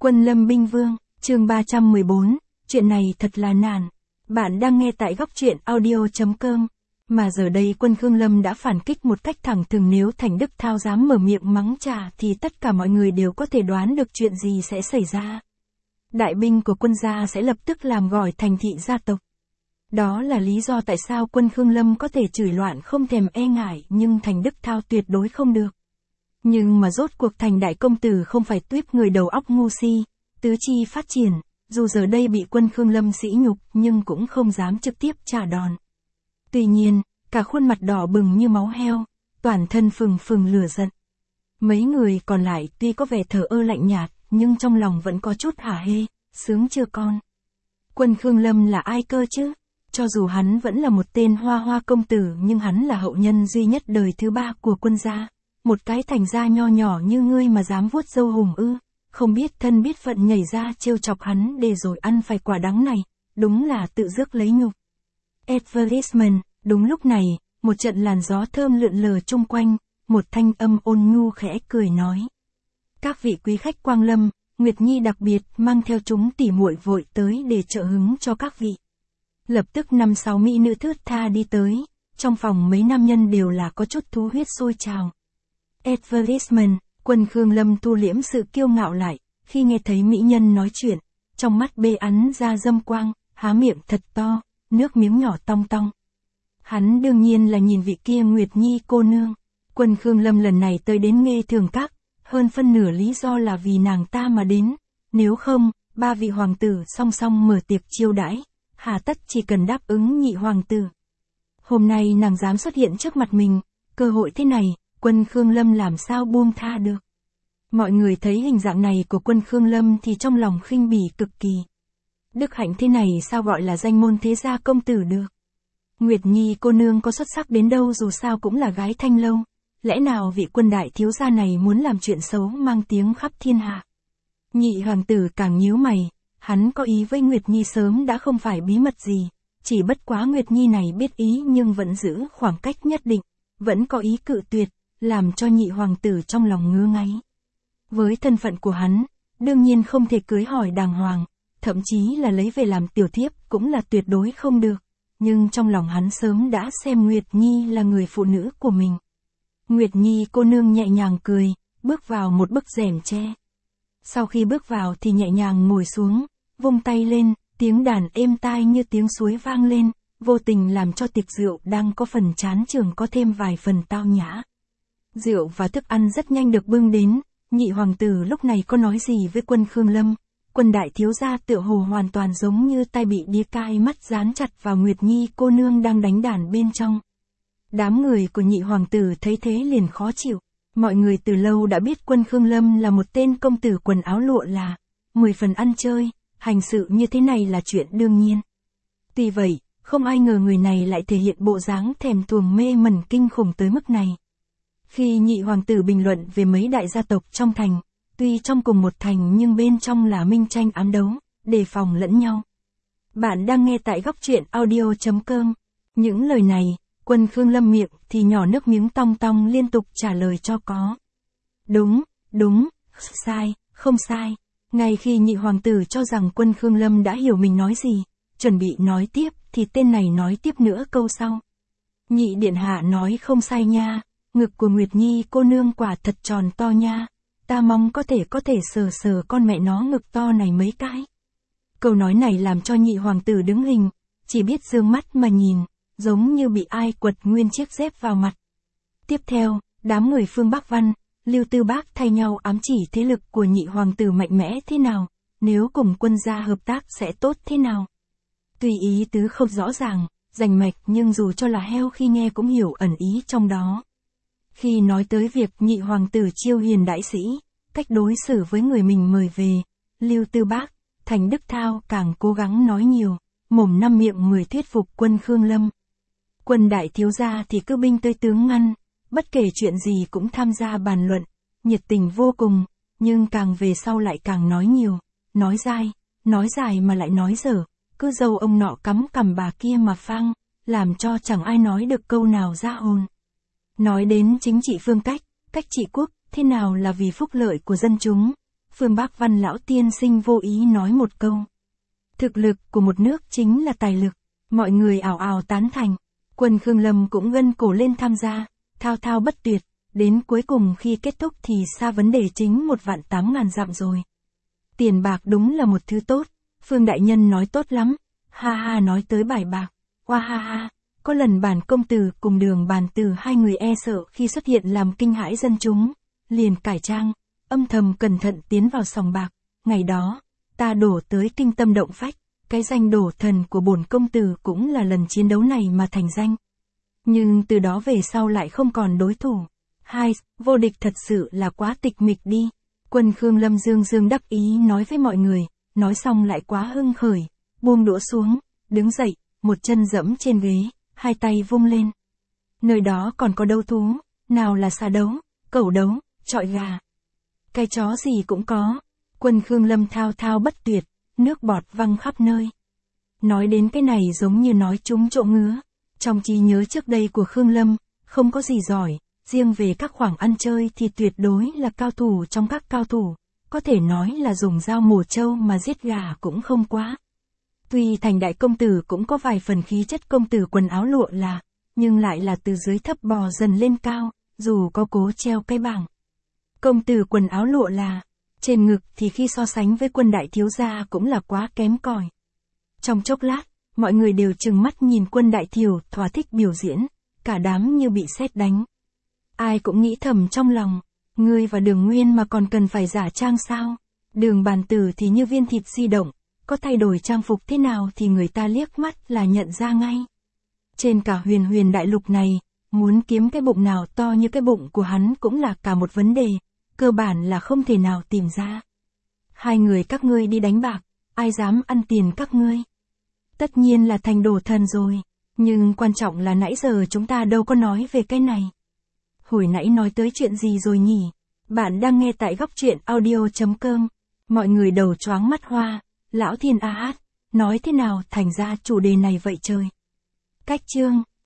Quân Lâm Binh Vương, chương 314, chuyện này thật là nản. Bạn đang nghe tại góc truyện audio.com. Mà giờ đây quân Khương Lâm đã phản kích một cách thẳng thừng, nếu Thành Đức Thao dám mở miệng mắng chà thì tất cả mọi người đều có thể đoán được chuyện gì sẽ xảy ra. Đại binh của quân gia sẽ lập tức làm gọi thành thị gia tộc. Đó là lý do tại sao quân Khương Lâm có thể chửi loạn không thèm e ngại, nhưng Thành Đức Thao tuyệt đối không được. Nhưng mà rốt cuộc Thành đại công tử không phải tuýp người đầu óc ngu si, tứ chi phát triển, dù giờ đây bị quân Khương Lâm sỉ nhục nhưng cũng không dám trực tiếp trả đòn. Tuy nhiên, cả khuôn mặt đỏ bừng như máu heo, toàn thân phừng phừng lửa giận. Mấy người còn lại tuy có vẻ thờ ơ lạnh nhạt, nhưng trong lòng vẫn có chút hả hê, sướng chưa con. Quân Khương Lâm là ai cơ chứ? Cho dù hắn vẫn là một tên hoa hoa công tử nhưng hắn là hậu nhân duy nhất đời thứ 3 của quân gia. Một cái thành gia nho nhỏ như ngươi mà dám vuốt râu hùng ư, không biết thân biết phận nhảy ra trêu chọc hắn để rồi ăn phải quả đắng này, đúng là tự rước lấy nhục. Advertisement, đúng lúc này, một trận làn gió thơm lượn lờ chung quanh, một thanh âm ôn nhu khẽ cười nói. Các vị quý khách quang lâm, Nguyệt Nhi đặc biệt mang theo chúng tỉ muội vội tới để trợ hứng cho các vị. Lập tức 5-6 mỹ nữ thướt tha đi tới, trong phòng mấy nam nhân đều là có chút thú huyết sôi trào. Advertisement, quân Khương Lâm thu liễm sự kiêu ngạo lại, khi nghe thấy mỹ nhân nói chuyện, trong mắt bê ắn ra dâm quang, há miệng thật to, nước miếng nhỏ tong tong. Hắn đương nhiên là nhìn vị kia Nguyệt Nhi cô nương. Quân Khương Lâm lần này tới đến Nghê Thường Các, hơn phân nửa lý do là vì nàng ta mà đến, nếu không, 3 vị hoàng tử song song mở tiệc chiêu đãi, hà tất chỉ cần đáp ứng nhị hoàng tử. Hôm nay nàng dám xuất hiện trước mặt mình, cơ hội thế này, quân Khương Lâm làm sao buông tha được. Mọi người thấy hình dạng này của quân Khương Lâm thì trong lòng khinh bỉ cực kỳ. Đức hạnh thế này sao gọi là danh môn thế gia công tử được. Nguyệt Nhi cô nương có xuất sắc đến đâu dù sao cũng là gái Thanh Lâu, lẽ nào vị quân đại thiếu gia này muốn làm chuyện xấu mang tiếng khắp thiên hạ. Nhị hoàng tử càng nhíu mày, hắn có ý với Nguyệt Nhi sớm đã không phải bí mật gì, chỉ bất quá Nguyệt Nhi này biết ý nhưng vẫn giữ khoảng cách nhất định, vẫn có ý cự tuyệt, làm cho nhị hoàng tử trong lòng ngứa ngáy. Với thân phận của hắn, đương nhiên không thể cưới hỏi đàng hoàng, thậm chí là lấy về làm tiểu thiếp cũng là tuyệt đối không được, nhưng trong lòng hắn sớm đã xem Nguyệt Nhi là người phụ nữ của mình. Nguyệt Nhi cô nương nhẹ nhàng cười, bước vào một bức rèm tre. Sau khi bước vào thì nhẹ nhàng ngồi xuống, vung tay lên, tiếng đàn êm tai như tiếng suối vang lên, vô tình làm cho tiệc rượu đang có phần chán chường có thêm vài phần tao nhã. Rượu và thức ăn rất nhanh được bưng đến, nhị hoàng tử lúc này có nói gì với quân Khương Lâm, quân đại thiếu gia tựa hồ hoàn toàn giống như tai bị đĩa cai, mắt dán chặt vào Nguyệt Nhi cô nương đang đánh đàn bên trong. Đám người của nhị hoàng tử thấy thế liền khó chịu, mọi người từ lâu đã biết quân Khương Lâm là một tên công tử quần áo lụa là, 10 phần ăn chơi, hành sự như thế này là chuyện đương nhiên. Tuy vậy, không ai ngờ người này lại thể hiện bộ dáng thèm thuồng mê mẩn kinh khủng tới mức này. Khi nhị hoàng tử bình luận về mấy đại gia tộc trong thành, tuy trong cùng một thành nhưng bên trong là minh tranh ám đấu, đề phòng lẫn nhau. Bạn đang nghe tại góc truyện audio.com. Những lời này, quân Khương Lâm miệng thì nhỏ nước miếng tong tong liên tục trả lời cho có. Đúng, đúng, sai, không sai. Ngay khi nhị hoàng tử cho rằng quân Khương Lâm đã hiểu mình nói gì, chuẩn bị nói tiếp thì tên này nói tiếp nữa câu sau. Nhị điện hạ nói không sai nha, ngực của Nguyệt Nhi cô nương quả thật tròn to nha, ta mong có thể sờ sờ con mẹ nó ngực to này mấy cái. Câu nói này làm cho nhị hoàng tử đứng hình, chỉ biết dương mắt mà nhìn, giống như bị ai quật nguyên chiếc dép vào mặt. Tiếp theo, đám người Phương Bắc Văn, Lưu Tư Bác thay nhau ám chỉ thế lực của nhị hoàng tử mạnh mẽ thế nào, nếu cùng quân gia hợp tác sẽ tốt thế nào. Tuy ý tứ không rõ ràng, rành mạch nhưng dù cho là heo khi nghe cũng hiểu ẩn ý trong đó. Khi nói tới việc nhị hoàng tử chiêu hiền đãi sĩ, cách đối xử với người mình mời về, Lưu Tư Bác, Thành Đức Thao càng cố gắng nói nhiều, mồm 5 miệng 10 thuyết phục quân Khương Lâm. Quân đại thiếu gia thì cứ binh tới tướng ngăn, bất kể chuyện gì cũng tham gia bàn luận, nhiệt tình vô cùng, nhưng càng về sau lại càng nói nhiều, nói dài mà lại nói dở, cứ dâu ông nọ cắm cằm bà kia mà phang, làm cho chẳng ai nói được câu nào ra hồn. Nói đến chính trị phương cách trị quốc, thế nào là vì phúc lợi của dân chúng, Phương Bác Văn lão tiên sinh vô ý nói một câu. Thực lực của một nước chính là tài lực. Mọi người ào ào tán thành. Quân Khương Lâm cũng gân cổ lên tham gia, thao thao bất tuyệt. Đến cuối cùng khi kết thúc thì xa vấn đề chính 1.800.000 dặm rồi. Tiền bạc đúng là một thứ tốt. Phương đại nhân nói tốt lắm. Ha ha, nói tới bài bạc. Hoa ha ha. Có lần bản công tử cùng Đường Bàn Tử hai người e sợ khi xuất hiện làm kinh hãi dân chúng, liền cải trang, âm thầm cẩn thận tiến vào sòng bạc. Ngày đó, ta đổ tới kinh tâm động phách, cái danh đổ thần của bổn công tử cũng là lần chiến đấu này mà thành danh. Nhưng từ đó về sau lại không còn đối thủ. Hai, vô địch thật sự là quá tịch mịch đi. Quân Khương Lâm dương dương đắc ý nói với mọi người, nói xong lại quá hưng khởi, buông đũa xuống, đứng dậy, một chân dẫm trên ghế, hai tay vung lên. Nơi đó còn có đấu thú, nào là xà đấu, cẩu đấu, chọi gà. Cái chó gì cũng có. Quân Khương Lâm thao thao bất tuyệt, nước bọt văng khắp nơi. Nói đến cái này giống như nói trúng chỗ ngứa. Trong trí nhớ trước đây của Khương Lâm, không có gì giỏi, riêng về các khoảng ăn chơi thì tuyệt đối là cao thủ trong các cao thủ. Có thể nói là dùng dao mổ trâu mà giết gà cũng không quá. Tuy thành đại công tử cũng có vài phần khí chất công tử quần áo lụa là, nhưng lại là từ dưới thấp bò dần lên cao, dù có cố treo cái bảng. Công tử quần áo lụa là, trên ngực thì khi so sánh với quân đại thiếu gia cũng là quá kém cỏi. Trong chốc lát, mọi người đều trừng mắt nhìn quân đại thiểu thỏa thích biểu diễn, cả đám như bị sét đánh. Ai cũng nghĩ thầm trong lòng, ngươi và Đường Nguyên mà còn cần phải giả trang sao? Đường Bàn Tử thì như viên thịt di động, có thay đổi trang phục thế nào thì người ta liếc mắt là nhận ra ngay. Trên cả huyền huyền đại lục này, muốn kiếm cái bụng nào to như cái bụng của hắn cũng là cả một vấn đề, cơ bản là không thể nào tìm ra. Hai người các ngươi đi đánh bạc, ai dám ăn tiền các ngươi? Tất nhiên là thành đổ thần rồi, nhưng quan trọng là nãy giờ chúng ta đâu có nói về cái này. Hồi nãy nói tới chuyện gì rồi nhỉ? Bạn đang nghe tại Góc Truyện Audio.com. Mọi người đầu choáng mắt hoa, lão thiên a hát, nói thế nào thành ra chủ đề này vậy trời? Cách chương